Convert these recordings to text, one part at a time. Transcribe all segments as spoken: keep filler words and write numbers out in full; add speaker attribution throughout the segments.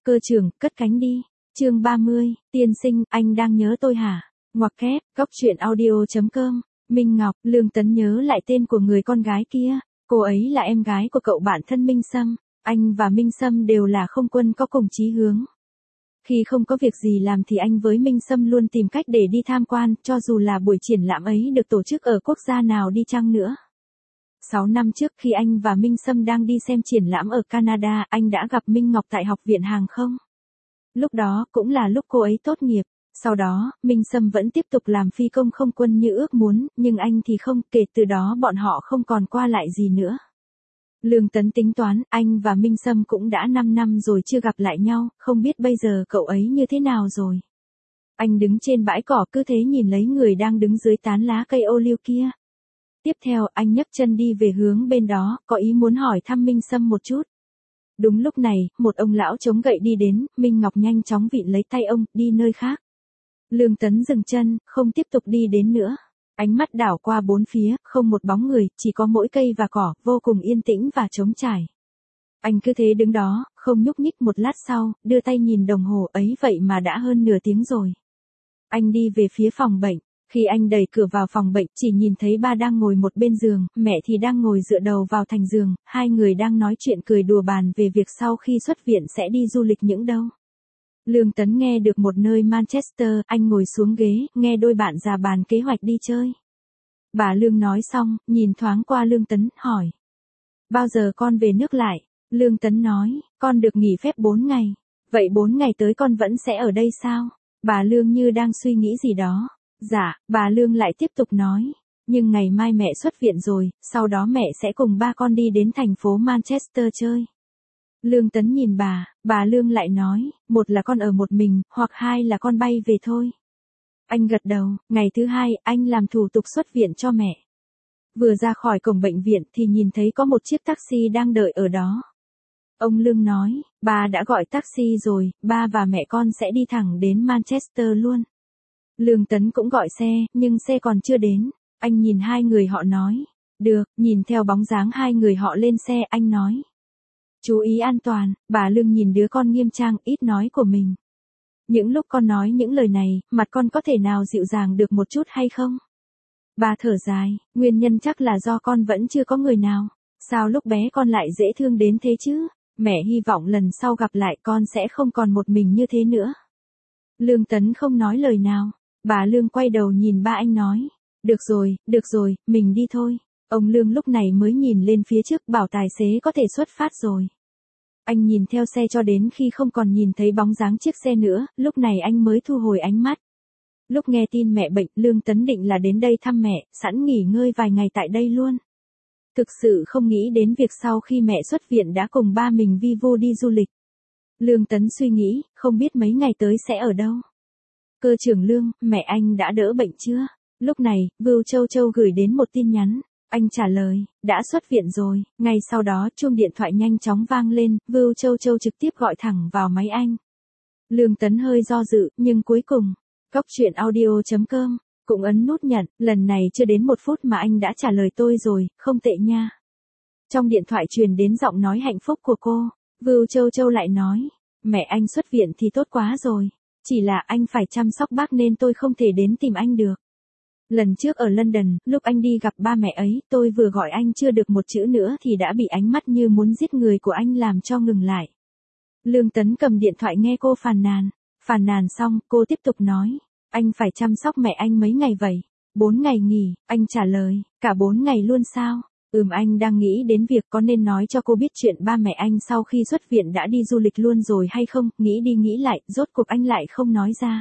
Speaker 1: Cơ trưởng, cất cánh đi. Chương ba mươi, tiên sinh, anh đang nhớ tôi hả? Ngoặc kép, góc truyện audio chấm com. Minh Ngọc, Lương Tấn nhớ lại tên của người con gái kia. Cô ấy là em gái của cậu bạn thân Minh Sâm. Anh và Minh Sâm đều là không quân có cùng chí hướng. Khi không có việc gì làm thì anh với Minh Sâm luôn tìm cách để đi tham quan, cho dù là buổi triển lãm ấy được tổ chức ở quốc gia nào đi chăng nữa. Sáu năm trước khi anh và Minh Sâm đang đi xem triển lãm ở Canada, anh đã gặp Minh Ngọc tại học viện hàng không. Lúc đó cũng là lúc cô ấy tốt nghiệp. Sau đó, Minh Sâm vẫn tiếp tục làm phi công không quân như ước muốn, nhưng anh thì không, kể từ đó bọn họ không còn qua lại gì nữa. Lương Tấn tính toán, anh và Minh Sâm cũng đã năm năm rồi chưa gặp lại nhau, không biết bây giờ cậu ấy như thế nào rồi. Anh đứng trên bãi cỏ cứ thế nhìn lấy người đang đứng dưới tán lá cây ô liu kia. Tiếp theo, anh nhấc chân đi về hướng bên đó, có ý muốn hỏi thăm Minh Sâm một chút. Đúng lúc này, một ông lão chống gậy đi đến, Minh Ngọc nhanh chóng vịn lấy tay ông, đi nơi khác. Lương Tấn dừng chân, không tiếp tục đi đến nữa. Ánh mắt đảo qua bốn phía, không một bóng người, chỉ có mỗi cây và cỏ, vô cùng yên tĩnh và trống trải. Anh cứ thế đứng đó, không nhúc nhích. Một lát sau, đưa tay nhìn đồng hồ, ấy vậy mà đã hơn nửa tiếng rồi. Anh đi về phía phòng bệnh. Khi anh đẩy cửa vào phòng bệnh, chỉ nhìn thấy ba đang ngồi một bên giường, mẹ thì đang ngồi dựa đầu vào thành giường, hai người đang nói chuyện cười đùa bàn về việc sau khi xuất viện sẽ đi du lịch những đâu. Lương Tấn nghe được một nơi Manchester, anh ngồi xuống ghế, nghe đôi bạn già bàn kế hoạch đi chơi. Bà Lương nói xong, nhìn thoáng qua Lương Tấn, hỏi. Bao giờ con về nước lại? Lương Tấn nói, con được nghỉ phép bốn ngày. Vậy bốn ngày tới con vẫn sẽ ở đây sao? Bà Lương như đang suy nghĩ gì đó. Dạ, bà Lương lại tiếp tục nói. Nhưng ngày mai mẹ xuất viện rồi, sau đó mẹ sẽ cùng ba con đi đến thành phố Manchester chơi. Lương Tấn nhìn bà, bà Lương lại nói, một là con ở một mình, hoặc hai là con bay về thôi. Anh gật đầu, ngày thứ hai, anh làm thủ tục xuất viện cho mẹ. Vừa ra khỏi cổng bệnh viện thì nhìn thấy có một chiếc taxi đang đợi ở đó. Ông Lương nói, ba đã gọi taxi rồi, ba và mẹ con sẽ đi thẳng đến Manchester luôn. Lương Tấn cũng gọi xe, nhưng xe còn chưa đến. Anh nhìn hai người họ nói. Được, nhìn theo bóng dáng hai người họ lên xe, anh nói. Chú ý an toàn. Bà Lương nhìn đứa con nghiêm trang, ít nói của mình. Những lúc con nói những lời này, mặt con có thể nào dịu dàng được một chút hay không? Bà thở dài, nguyên nhân chắc là do con vẫn chưa có người nào. Sao lúc bé con lại dễ thương đến thế chứ? Mẹ hy vọng lần sau gặp lại con sẽ không còn một mình như thế nữa. Lương Tấn không nói lời nào. Bà Lương quay đầu nhìn ba anh nói. Được rồi, được rồi, mình đi thôi. Ông Lương lúc này mới nhìn lên phía trước, bảo tài xế có thể xuất phát rồi. Anh nhìn theo xe cho đến khi không còn nhìn thấy bóng dáng chiếc xe nữa, lúc này anh mới thu hồi ánh mắt. Lúc nghe tin mẹ bệnh, Lương Tấn định là đến đây thăm mẹ, sẵn nghỉ ngơi vài ngày tại đây luôn. Thực sự không nghĩ đến việc sau khi mẹ xuất viện đã cùng ba mình vi vu đi du lịch. Lương Tấn suy nghĩ, không biết mấy ngày tới sẽ ở đâu. Cơ trưởng Lương, mẹ anh đã đỡ bệnh chưa? Lúc này, Vưu Châu Châu gửi đến một tin nhắn. Anh trả lời, đã xuất viện rồi. Ngay sau đó chuông điện thoại nhanh chóng vang lên, Vưu Châu Châu trực tiếp gọi thẳng vào máy anh. Lương Tấn hơi do dự, nhưng cuối cùng, góc truyện audio chấm com, cũng ấn nút nhận, lần này chưa đến một phút mà anh đã trả lời tôi rồi, không tệ nha. Trong điện thoại truyền đến giọng nói hạnh phúc của cô, Vưu Châu Châu lại nói, mẹ anh xuất viện thì tốt quá rồi. Chỉ là anh phải chăm sóc bác nên tôi không thể đến tìm anh được. Lần trước ở London, lúc anh đi gặp ba mẹ ấy, tôi vừa gọi anh chưa được một chữ nữa thì đã bị ánh mắt như muốn giết người của anh làm cho ngừng lại. Lương Tấn cầm điện thoại nghe cô phàn nàn. Phàn nàn xong, cô tiếp tục nói. Anh phải chăm sóc mẹ anh mấy ngày vậy? Bốn ngày nghỉ, anh trả lời. Cả bốn ngày luôn sao? Ừm, anh đang nghĩ đến việc có nên nói cho cô biết chuyện ba mẹ anh sau khi xuất viện đã đi du lịch luôn rồi hay không, nghĩ đi nghĩ lại, rốt cuộc anh lại không nói ra.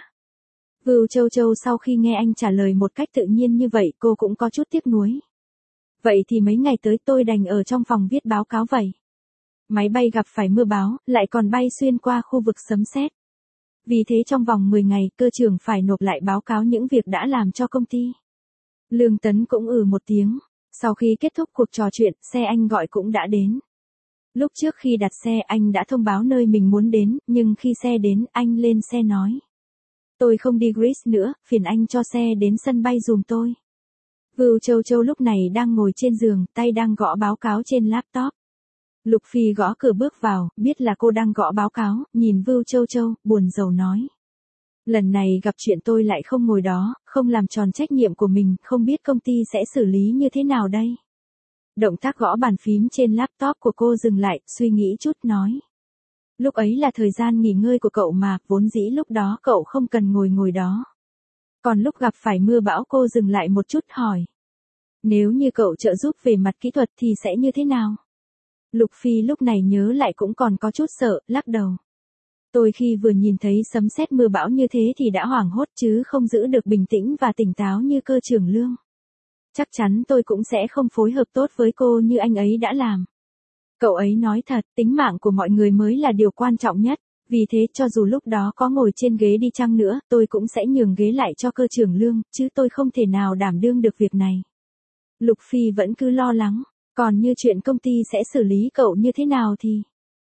Speaker 1: Vưu Châu Châu sau khi nghe anh trả lời một cách tự nhiên như vậy, cô cũng có chút tiếc nuối. Vậy thì mấy ngày tới tôi đành ở trong phòng viết báo cáo vậy. Máy bay gặp phải mưa bão, lại còn bay xuyên qua khu vực sấm sét. Vì thế trong vòng mười ngày, cơ trưởng phải nộp lại báo cáo những việc đã làm cho công ty. Lương Tấn cũng ừ một tiếng. Sau khi kết thúc cuộc trò chuyện, xe anh gọi cũng đã đến. Lúc trước khi đặt xe anh đã thông báo nơi mình muốn đến, nhưng khi xe đến, anh lên xe nói. Tôi không đi Greece nữa, phiền anh cho xe đến sân bay giùm tôi. Vưu Châu Châu lúc này đang ngồi trên giường, tay đang gõ báo cáo trên laptop. Lục Phi gõ cửa bước vào, biết là cô đang gõ báo cáo, nhìn Vưu Châu Châu, buồn rầu nói. Lần này gặp chuyện tôi lại không ngồi đó, không làm tròn trách nhiệm của mình, không biết công ty sẽ xử lý như thế nào đây. Động tác gõ bàn phím trên laptop của cô dừng lại, suy nghĩ chút nói. Lúc ấy là thời gian nghỉ ngơi của cậu mà, vốn dĩ lúc đó cậu không cần ngồi ngồi đó. Còn lúc gặp phải mưa bão cô dừng lại một chút hỏi. Nếu như cậu trợ giúp về mặt kỹ thuật thì sẽ như thế nào? Lục Phi lúc này nhớ lại cũng còn có chút sợ, lắc đầu. Tôi khi vừa nhìn thấy sấm sét mưa bão như thế thì đã hoảng hốt chứ không giữ được bình tĩnh và tỉnh táo như cơ trưởng Lương. Chắc chắn tôi cũng sẽ không phối hợp tốt với cô như anh ấy đã làm. Cậu ấy nói thật, tính mạng của mọi người mới là điều quan trọng nhất, vì thế cho dù lúc đó có ngồi trên ghế đi chăng nữa, tôi cũng sẽ nhường ghế lại cho cơ trưởng Lương, chứ tôi không thể nào đảm đương được việc này. Lục Phi vẫn cứ lo lắng, còn như chuyện công ty sẽ xử lý cậu như thế nào thì...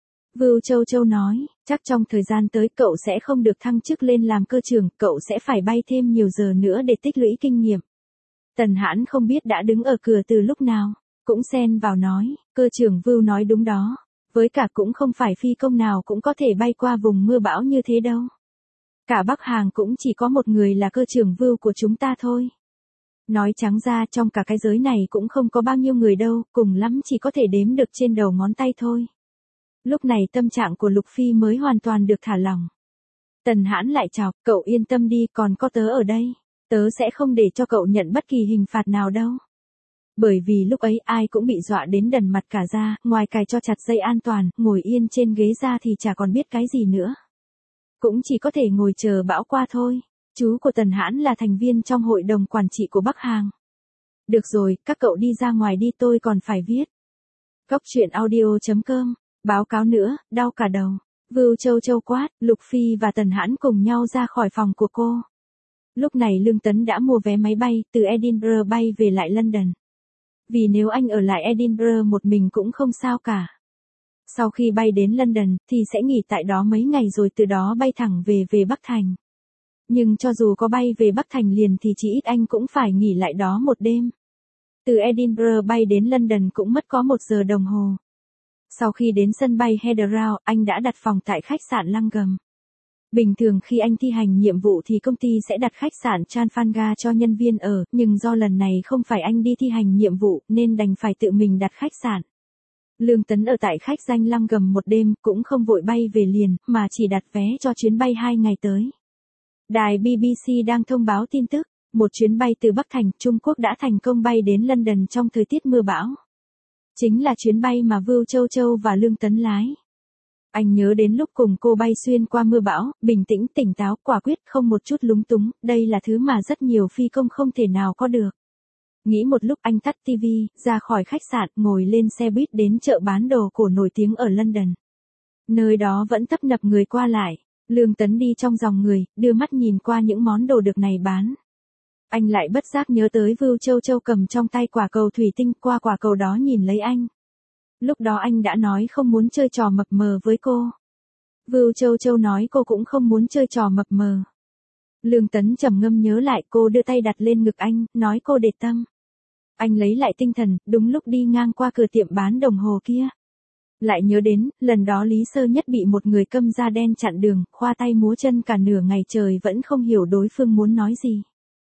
Speaker 1: Vưu Châu Châu nói, chắc trong thời gian tới cậu sẽ không được thăng chức lên làm cơ trưởng, cậu sẽ phải bay thêm nhiều giờ nữa để tích lũy kinh nghiệm. Tần Hãn không biết đã đứng ở cửa từ lúc nào, cũng xen vào nói, cơ trưởng Vưu nói đúng đó, với cả cũng không phải phi công nào cũng có thể bay qua vùng mưa bão như thế đâu. Cả Bắc Hàng cũng chỉ có một người là cơ trưởng Vưu của chúng ta thôi. Nói trắng ra trong cả cái giới này cũng không có bao nhiêu người đâu, cùng lắm chỉ có thể đếm được trên đầu ngón tay thôi. Lúc này tâm trạng của Lục Phi mới hoàn toàn được thả lỏng. Tần Hãn lại chọc, cậu yên tâm đi, còn có tớ ở đây. Tớ sẽ không để cho cậu nhận bất kỳ hình phạt nào đâu. Bởi vì lúc ấy ai cũng bị dọa đến đần mặt cả ra, ngoài cài cho chặt dây an toàn, ngồi yên trên ghế ra thì chả còn biết cái gì nữa. Cũng chỉ có thể ngồi chờ bão qua thôi. Chú của Tần Hãn là thành viên trong hội đồng quản trị của Bắc Hàng. Được rồi, các cậu đi ra ngoài đi, tôi còn phải viết. Cóc truyện audio chấm com, báo cáo nữa, đau cả đầu. Vưu Châu Châu quát, Lục Phi và Tần Hãn cùng nhau ra khỏi phòng của cô. Lúc này Lương Tấn đã mua vé máy bay, từ Edinburgh bay về lại London. Vì nếu anh ở lại Edinburgh một mình cũng không sao cả. Sau khi bay đến London, thì sẽ nghỉ tại đó mấy ngày rồi từ đó bay thẳng về về Bắc Thành. Nhưng cho dù có bay về Bắc Thành liền thì chỉ ít anh cũng phải nghỉ lại đó một đêm. Từ Edinburgh bay đến London cũng mất có một giờ đồng hồ. Sau khi đến sân bay Heathrow, anh đã đặt phòng tại khách sạn Langham. Bình thường khi anh thi hành nhiệm vụ thì công ty sẽ đặt khách sạn Trafalgar cho nhân viên ở, nhưng do lần này không phải anh đi thi hành nhiệm vụ nên đành phải tự mình đặt khách sạn. Lương Tấn ở tại khách danh Langham một đêm, cũng không vội bay về liền, mà chỉ đặt vé cho chuyến bay hai ngày tới. Đài bê bê xê đang thông báo tin tức, một chuyến bay từ Bắc Thành, Trung Quốc đã thành công bay đến London trong thời tiết mưa bão. Chính là chuyến bay mà Vưu Châu Châu và Lương Tấn lái. Anh nhớ đến lúc cùng cô bay xuyên qua mưa bão, bình tĩnh tỉnh táo, quả quyết, không một chút lúng túng, đây là thứ mà rất nhiều phi công không thể nào có được. Nghĩ một lúc anh tắt tivi, ra khỏi khách sạn, ngồi lên xe buýt đến chợ bán đồ cổ nổi tiếng ở London. Nơi đó vẫn tấp nập người qua lại, Lương Tấn đi trong dòng người, đưa mắt nhìn qua những món đồ được này bán. Anh lại bất giác nhớ tới Vưu Châu Châu cầm trong tay quả cầu thủy tinh, qua quả cầu đó nhìn lấy anh. Lúc đó anh đã nói không muốn chơi trò mập mờ với cô. Vưu Châu Châu nói cô cũng không muốn chơi trò mập mờ. Lương Tấn trầm ngâm nhớ lại, cô đưa tay đặt lên ngực anh, nói cô để tâm. Anh lấy lại tinh thần, đúng lúc đi ngang qua cửa tiệm bán đồng hồ kia. Lại nhớ đến, lần đó Lý Sơ Nhất bị một người câm da đen chặn đường, khoa tay múa chân cả nửa ngày trời vẫn không hiểu đối phương muốn nói gì.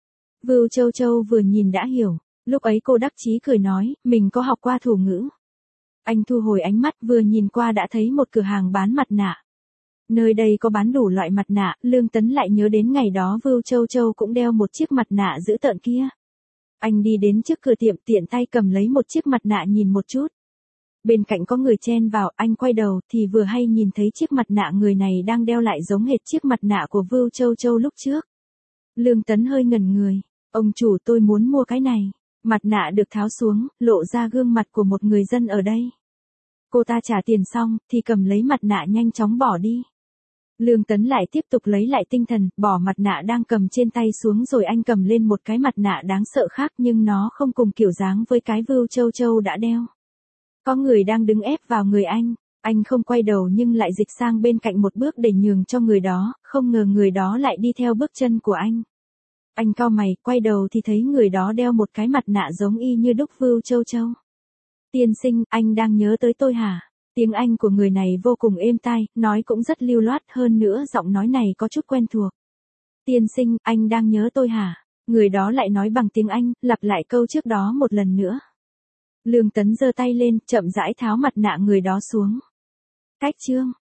Speaker 1: Vưu Châu Châu vừa nhìn đã hiểu, lúc ấy cô đắc chí cười nói, mình có học qua thủ ngữ. Anh thu hồi ánh mắt, vừa nhìn qua đã thấy một cửa hàng bán mặt nạ. Nơi đây có bán đủ loại mặt nạ, Lương Tấn lại nhớ đến ngày đó Vưu Châu Châu cũng đeo một chiếc mặt nạ dữ tợn kia. Anh đi đến trước cửa tiệm, tiện tay cầm lấy một chiếc mặt nạ nhìn một chút. Bên cạnh có người chen vào, anh quay đầu thì vừa hay nhìn thấy chiếc mặt nạ người này đang đeo lại giống hệt chiếc mặt nạ của Vưu Châu Châu lúc trước. Lương Tấn hơi ngẩn người, ông chủ, tôi muốn mua cái này. Mặt nạ được tháo xuống, lộ ra gương mặt của một người dân ở đây. Cô ta trả tiền xong, thì cầm lấy mặt nạ nhanh chóng bỏ đi. Lương Tấn lại tiếp tục lấy lại tinh thần, bỏ mặt nạ đang cầm trên tay xuống rồi anh cầm lên một cái mặt nạ đáng sợ khác nhưng nó không cùng kiểu dáng với cái Vưu Châu Châu đã đeo. Có người đang đứng ép vào người anh, anh không quay đầu nhưng lại dịch sang bên cạnh một bước để nhường cho người đó, không ngờ người đó lại đi theo bước chân của anh. Anh cau mày, quay đầu thì thấy người đó đeo một cái mặt nạ giống y như đúc Vưu Châu Châu. Tiên sinh, anh đang nhớ tới tôi hả? Tiếng Anh của người này vô cùng êm tai, nói cũng rất lưu loát, hơn nữa giọng nói này có chút quen thuộc. Tiên sinh, anh đang nhớ tôi hả? Người đó lại nói bằng tiếng Anh, lặp lại câu trước đó một lần nữa. Lương Tấn giơ tay lên, chậm rãi tháo mặt nạ người đó xuống. Cách chương